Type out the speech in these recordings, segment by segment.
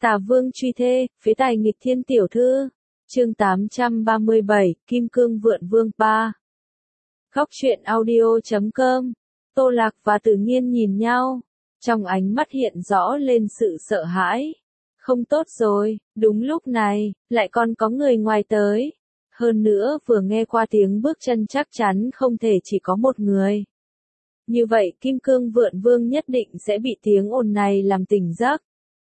Tà Vương truy thê, phế tài nghịch thiên tiểu thư. Chương 837, Kim Cương Vượn Vương 3. Góc truyện audio.com. Tô Lạc và Tử Nghiên nhìn nhau, trong ánh mắt hiện rõ lên sự sợ hãi. Không tốt rồi, đúng lúc này, lại còn có người ngoài tới. Hơn nữa vừa nghe qua tiếng bước chân chắc chắn không thể chỉ có một người. Như vậy Kim Cương Vượn Vương nhất định sẽ bị tiếng ồn này làm tỉnh giấc.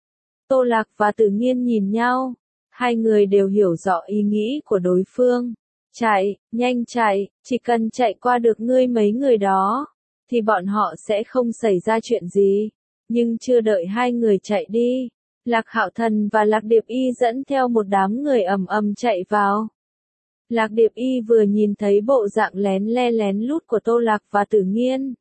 Tô Lạc và Tử Nghiên nhìn nhau, hai người đều hiểu rõ ý nghĩ của đối phương. Chạy, nhanh chạy, chỉ cần chạy qua được ngươi mấy người đó, thì bọn họ sẽ không xảy ra chuyện gì. Nhưng chưa đợi hai người chạy đi, Lạc Hạo Thần và Lạc Điệp Y dẫn theo một đám người ầm ầm chạy vào. Lạc Điệp Y vừa nhìn thấy bộ dạng lén lút của Tô Lạc và Tử Nghiên,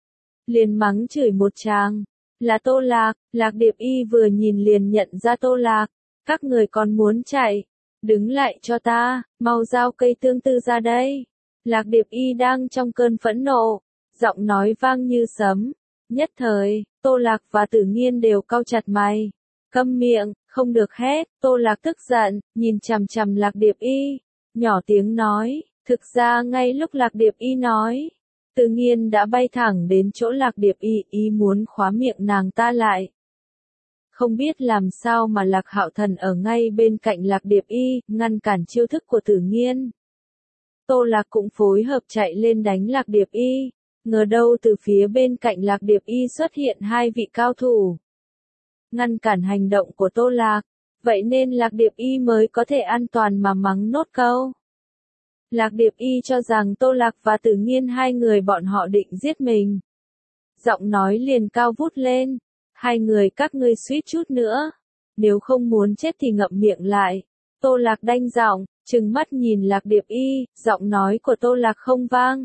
liền mắng chửi một tràng. Là Tô Lạc. Lạc Điệp Y vừa nhìn liền nhận ra Tô Lạc. Các người còn muốn chạy? Đứng lại cho ta, mau giao cây tương tư ra đây. Lạc Điệp Y đang trong cơn phẫn nộ, giọng nói vang như sấm. Nhất thời, Tô Lạc và Tử Nghiên đều cau chặt mày. Câm miệng, không được hét. Tô Lạc tức giận, nhìn chằm chằm Lạc Điệp Y, nhỏ tiếng nói. Thực ra ngay lúc Lạc Điệp Y nói, Tử Nghiên đã bay thẳng đến chỗ Lạc Điệp Y, ý muốn khóa miệng nàng ta lại. Không biết làm sao mà Lạc Hạo Thần ở ngay bên cạnh Lạc Điệp Y, ngăn cản chiêu thức của Tử Nghiên. Tô Lạc cũng phối hợp chạy lên đánh Lạc Điệp Y, ngờ đâu từ phía bên cạnh Lạc Điệp Y xuất hiện hai vị cao thủ, ngăn cản hành động của Tô Lạc, vậy nên Lạc Điệp Y mới có thể an toàn mà mắng nốt câu. Lạc Điệp Y cho rằng Tô Lạc và Tử Nghiên hai người bọn họ định giết mình. Giọng nói liền cao vút lên. Hai người các ngươi suýt chút nữa. Nếu không muốn chết thì ngậm miệng lại. Tô Lạc đanh giọng, trừng mắt nhìn Lạc Điệp Y, giọng nói của Tô Lạc không vang.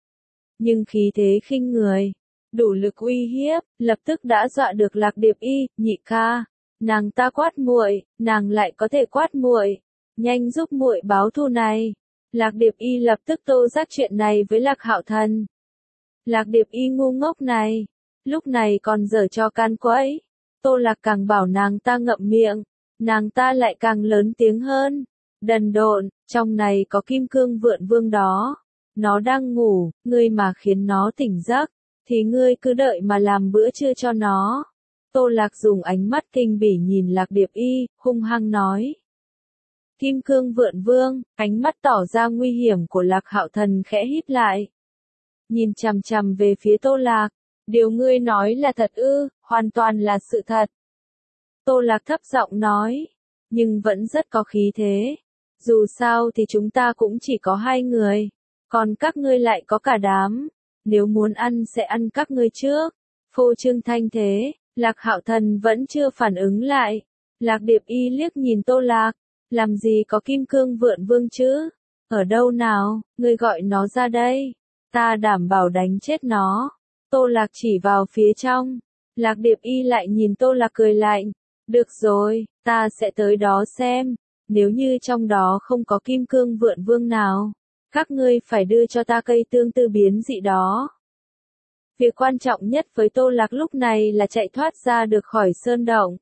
Nhưng khí thế khinh người, đủ lực uy hiếp, lập tức đã dọa được Lạc Điệp Y, nhị ca. Nàng ta quát muội, nàng lại có thể quát muội. Nhanh giúp muội báo thù này. Lạc Điệp Y lập tức tô giác chuyện này với Lạc Hạo Thần. Lạc Điệp Y ngu ngốc này, lúc này còn giở trò can quấy. Tô Lạc càng bảo nàng ta ngậm miệng, nàng ta lại càng lớn tiếng hơn. Đần độn, trong này có Kim Cương Vượn Vương đó. Nó đang ngủ, ngươi mà khiến nó tỉnh giấc, thì ngươi cứ đợi mà làm bữa trưa cho nó. Tô Lạc dùng ánh mắt kinh bỉ nhìn Lạc Điệp Y, hung hăng nói. Kim Cương Vượn Vương, ánh mắt tỏ ra nguy hiểm của Lạc Hạo Thần khẽ híp lại. Nhìn chằm chằm về phía Tô Lạc, điều ngươi nói là thật ư, hoàn toàn là sự thật. Tô Lạc thấp giọng nói, nhưng vẫn rất có khí thế. Dù sao thì chúng ta cũng chỉ có hai người, còn các ngươi lại có cả đám. Nếu muốn ăn sẽ ăn các ngươi trước. Phô trương thanh thế, Lạc Hạo Thần vẫn chưa phản ứng lại. Lạc Điệp Y liếc nhìn Tô Lạc. Làm gì có Kim Cương Vượn Vương chứ? Ở đâu nào, ngươi gọi nó ra đây. Ta đảm bảo đánh chết nó. Tô Lạc chỉ vào phía trong. Lạc Điệp Y lại nhìn Tô Lạc cười lạnh. Được rồi, ta sẽ tới đó xem. Nếu như trong đó không có Kim Cương Vượn Vương nào, các ngươi phải đưa cho ta cây tương tư biến dị đó. Việc quan trọng nhất với Tô Lạc lúc này là chạy thoát ra được khỏi sơn động.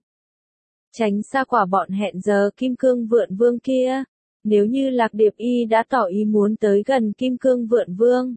Tránh xa quả bọn hẹn giờ Kim Cương Vượn Vương kia. Nếu như Lạc Điệp Y đã tỏ ý muốn tới gần Kim Cương Vượn Vương,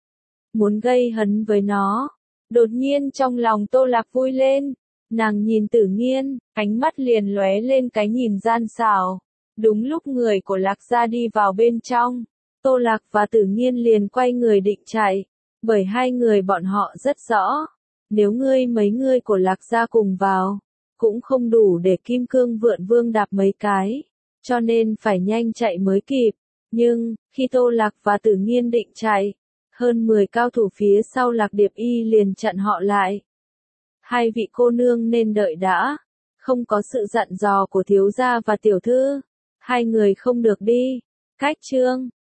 muốn gây hấn với nó, đột nhiên trong lòng Tô Lạc vui lên. Nàng nhìn Tử Nghiên, ánh mắt liền lóe lên cái nhìn gian xảo. Đúng lúc người của Lạc gia đi vào bên trong, Tô Lạc và Tử Nghiên liền quay người định chạy, bởi hai người bọn họ rất rõ, nếu mấy người của Lạc gia cùng vào, cũng không đủ để Kim Cương Vượn Vương đạp mấy cái, cho nên phải nhanh chạy mới kịp. Nhưng, khi Tô Lạc và Tử Nghiên định chạy, hơn 10 cao thủ phía sau Lạc Điệp Y liền chặn họ lại. Hai vị cô nương nên đợi đã, không có sự dặn dò của thiếu gia và tiểu thư, hai người không được đi. Cách chương